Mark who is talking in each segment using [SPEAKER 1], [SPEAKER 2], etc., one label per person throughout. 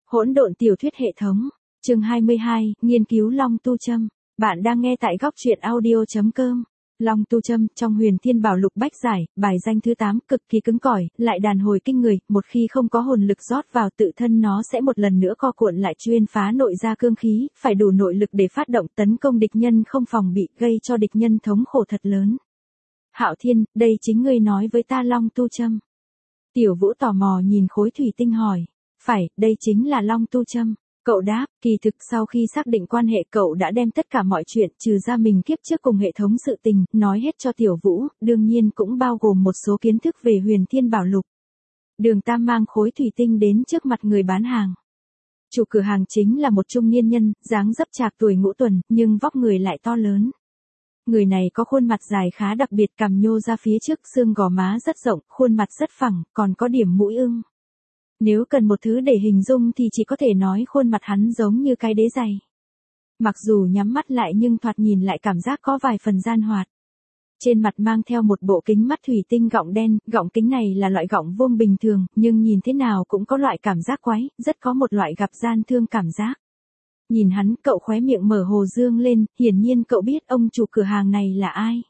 [SPEAKER 1] Hỗn độn tiểu thuyết hệ thống, chương 22, nghiên cứu Long Tu Châm. Bạn đang nghe tại góc truyện audio.com. Long Tu Châm trong Huyền Thiên Bảo Lục Bách Giải, bài danh thứ 8, cực kỳ cứng cỏi, lại đàn hồi kinh người, một khi không có hồn lực rót vào tự thân nó sẽ một lần nữa co cuộn lại chuyên phá nội ra cương khí, phải đủ nội lực để phát động tấn công địch nhân không phòng bị, gây cho địch nhân thống khổ thật lớn. Hạo Thiên, đây chính ngươi nói với ta Long Tu Châm. Tiểu Vũ tò mò nhìn khối thủy tinh hỏi. Phải, đây chính là Long Tu Châm. Cậu đáp, kỳ thực sau khi xác định quan hệ cậu đã đem tất cả mọi chuyện trừ ra mình kiếp trước cùng hệ thống sự tình, nói hết cho Tiểu Vũ, đương nhiên cũng bao gồm một số kiến thức về Huyền Thiên Bảo Lục. Đường Tam mang khối thủy tinh đến trước mặt người bán hàng. Chủ cửa hàng chính là một trung niên nhân, dáng dấp trạc tuổi ngũ tuần, nhưng vóc người lại to lớn. Người này có khuôn mặt dài khá đặc biệt, cằm nhô ra phía trước, xương gò má rất rộng, khuôn mặt rất phẳng, còn có điểm mũi ưng. Nếu cần một thứ để hình dung thì chỉ có thể nói khuôn mặt hắn giống như cái đế giày. Mặc dù nhắm mắt lại nhưng thoạt nhìn lại cảm giác có vài phần gian hoạt. Trên mặt mang theo một bộ kính mắt thủy tinh gọng đen, gọng kính này là loại gọng vuông bình thường, nhưng nhìn thế nào cũng có loại cảm giác quái, rất có một loại gặp gian thương cảm giác. Nhìn hắn, cậu khóe miệng mở hồ dương lên, hiển nhiên cậu biết ông chủ cửa hàng này là ai.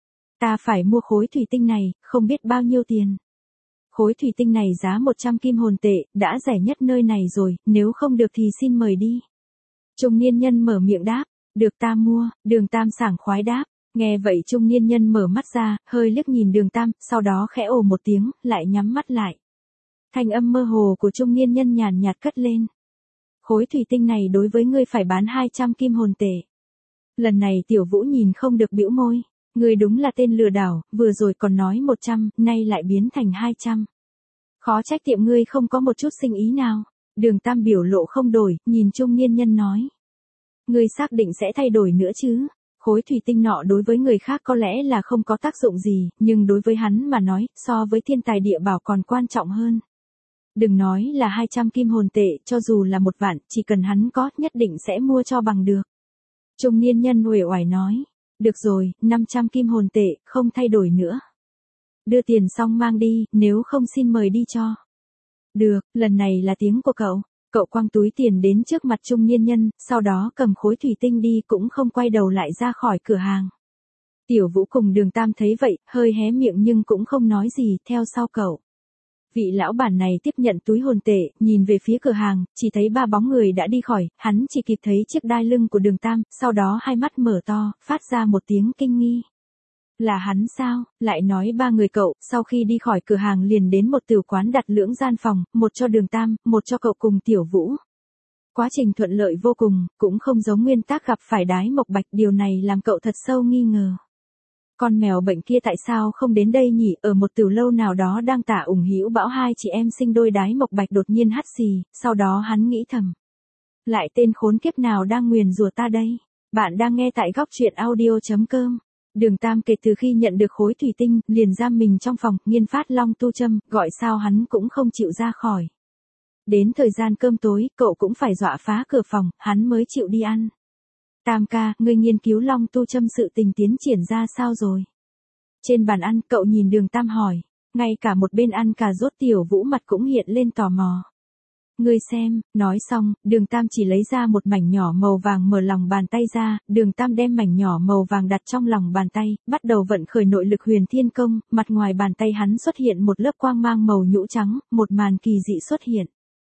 [SPEAKER 1] Ta phải mua khối thủy tinh này, không biết bao nhiêu tiền. Khối thủy tinh này giá 100 kim hồn tệ, đã rẻ nhất nơi này rồi, nếu không được thì xin mời đi. Trung niên nhân mở miệng đáp, được ta mua, Đường Tam sảng khoái đáp. Nghe vậy trung niên nhân mở mắt ra, hơi liếc nhìn Đường Tam, sau đó khẽ ồ một tiếng, lại nhắm mắt lại. Thanh âm mơ hồ của trung niên nhân nhàn nhạt cất lên. Khối thủy tinh này đối với ngươi phải bán 200 kim hồn tệ. Lần này Tiểu Vũ nhìn không được bĩu môi. Ngươi đúng là tên lừa đảo, vừa rồi còn nói 100, nay lại biến thành 200. Khó trách tiệm ngươi không có một chút sinh ý nào. Đường Tam biểu lộ không đổi, nhìn trung niên nhân nói. Ngươi xác định sẽ thay đổi nữa chứ? Khối thủy tinh nọ đối với người khác có lẽ là không có tác dụng gì, nhưng đối với hắn mà nói, so với thiên tài địa bảo còn quan trọng hơn. Đừng nói là 200 kim hồn tệ, cho dù là 1 vạn, chỉ cần hắn có, nhất định sẽ mua cho bằng được. Trung niên nhân uể oải nói. Được rồi, 500 kim hồn tệ, không thay đổi nữa. Đưa tiền xong mang đi, nếu không xin mời đi cho. Được, lần này là tiếng của cậu. Cậu quăng túi tiền đến trước mặt trung niên nhân, sau đó cầm khối thủy tinh đi cũng không quay đầu lại ra khỏi cửa hàng. Tiểu Vũ cùng Đường Tam thấy vậy, hơi hé miệng nhưng cũng không nói gì, theo sau cậu. Vị lão bản này tiếp nhận túi hồn tệ, nhìn về phía cửa hàng, chỉ thấy 3 bóng người đã đi khỏi, hắn chỉ kịp thấy chiếc đai lưng của Đường Tam, sau đó hai mắt mở to, phát ra một tiếng kinh nghi. Là hắn sao? Lại nói 3 người cậu, sau khi đi khỏi cửa hàng liền đến một tử quán đặt lưỡng gian phòng, một cho Đường Tam, một cho cậu cùng Tiểu Vũ. Quá trình thuận lợi vô cùng, cũng không giống nguyên tắc gặp phải đái mộc bạch, điều này làm cậu thật sâu nghi ngờ. Con mèo bệnh kia tại sao không đến đây nhỉ? Ở một tiểu lâu nào đó đang tả ủng hữu bão hai chị em sinh đôi đái mộc bạch đột nhiên hắt xì, sau đó hắn nghĩ thầm. Lại tên khốn kiếp nào đang nguyền rủa ta đây? Bạn đang nghe tại góc truyện audio.com. Đường Tam kể từ khi nhận được khối thủy tinh, liền giam mình trong phòng, nghiên phát Long Tu Châm, gọi sao hắn cũng không chịu ra khỏi. Đến thời gian cơm tối, cậu cũng phải dọa phá cửa phòng, hắn mới chịu đi ăn. Tam ca, ngươi nghiên cứu Long Tu Châm sự tình tiến triển ra sao rồi? Trên bàn ăn, cậu nhìn Đường Tam hỏi. Ngay cả một bên ăn cà rốt Tiểu Vũ mặt cũng hiện lên tò mò. Ngươi xem, nói xong, Đường Tam chỉ lấy ra một mảnh nhỏ màu vàng mở lòng bàn tay ra, Đường Tam đem mảnh nhỏ màu vàng đặt trong lòng bàn tay, bắt đầu vận khởi nội lực Huyền Thiên Công, mặt ngoài bàn tay hắn xuất hiện một lớp quang mang màu nhũ trắng, một màn kỳ dị xuất hiện.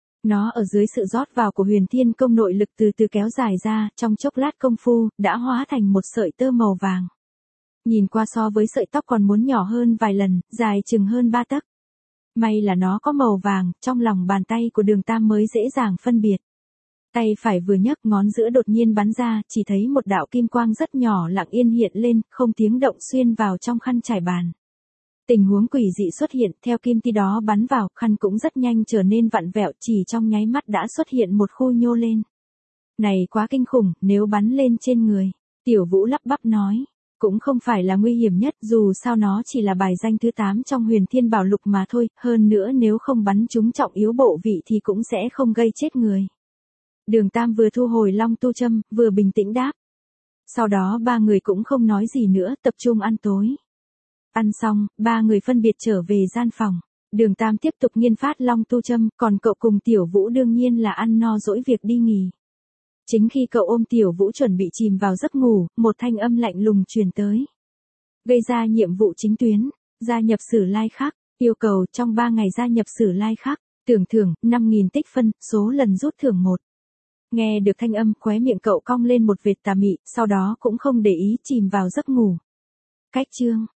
[SPEAKER 1] Nó ở dưới sự rót vào của Huyền Thiên Công nội lực từ từ kéo dài ra, trong chốc lát công phu, đã hóa thành một sợi tơ màu vàng. Nhìn qua so với sợi tóc còn muốn nhỏ hơn vài lần, dài chừng hơn 3 tấc. May là nó có màu vàng, trong lòng bàn tay của Đường Tam mới dễ dàng phân biệt. Tay phải vừa nhấc, ngón giữa đột nhiên bắn ra, chỉ thấy một đạo kim quang rất nhỏ lặng yên hiện lên, không tiếng động xuyên vào trong khăn trải bàn. Tình huống quỷ dị xuất hiện, theo kim ti đó bắn vào, khăn cũng rất nhanh trở nên vặn vẹo, chỉ trong nháy mắt đã xuất hiện một khu nhô lên. Này quá kinh khủng, nếu bắn lên trên người. Tiểu Vũ lắp bắp nói. Cũng không phải là nguy hiểm nhất, dù sao nó chỉ là bài danh thứ 8 trong Huyền Thiên Bảo Lục mà thôi, hơn nữa nếu không bắn trúng trọng yếu bộ vị thì cũng sẽ không gây chết người. Đường Tam vừa thu hồi Long Tu Châm, vừa bình tĩnh đáp. Sau đó 3 người cũng không nói gì nữa, tập trung ăn tối. Ăn xong, 3 người phân biệt trở về gian phòng. Đường Tam tiếp tục nghiên phát long tu châm, còn cậu cùng Tiểu Vũ đương nhiên là ăn no dỗi việc đi nghỉ. Chính khi cậu ôm Tiểu Vũ chuẩn bị chìm vào giấc ngủ, một thanh âm lạnh lùng truyền tới. Gây ra nhiệm vụ chính tuyến, gia nhập sử lai khắc, yêu cầu trong 3 ngày gia nhập sử lai khắc, tưởng thưởng 5.000 tích phân, số lần rút thưởng 1. Nghe được thanh âm, khóe miệng cậu cong lên một vệt tà mị, sau đó cũng không để ý chìm vào giấc ngủ. Cách chương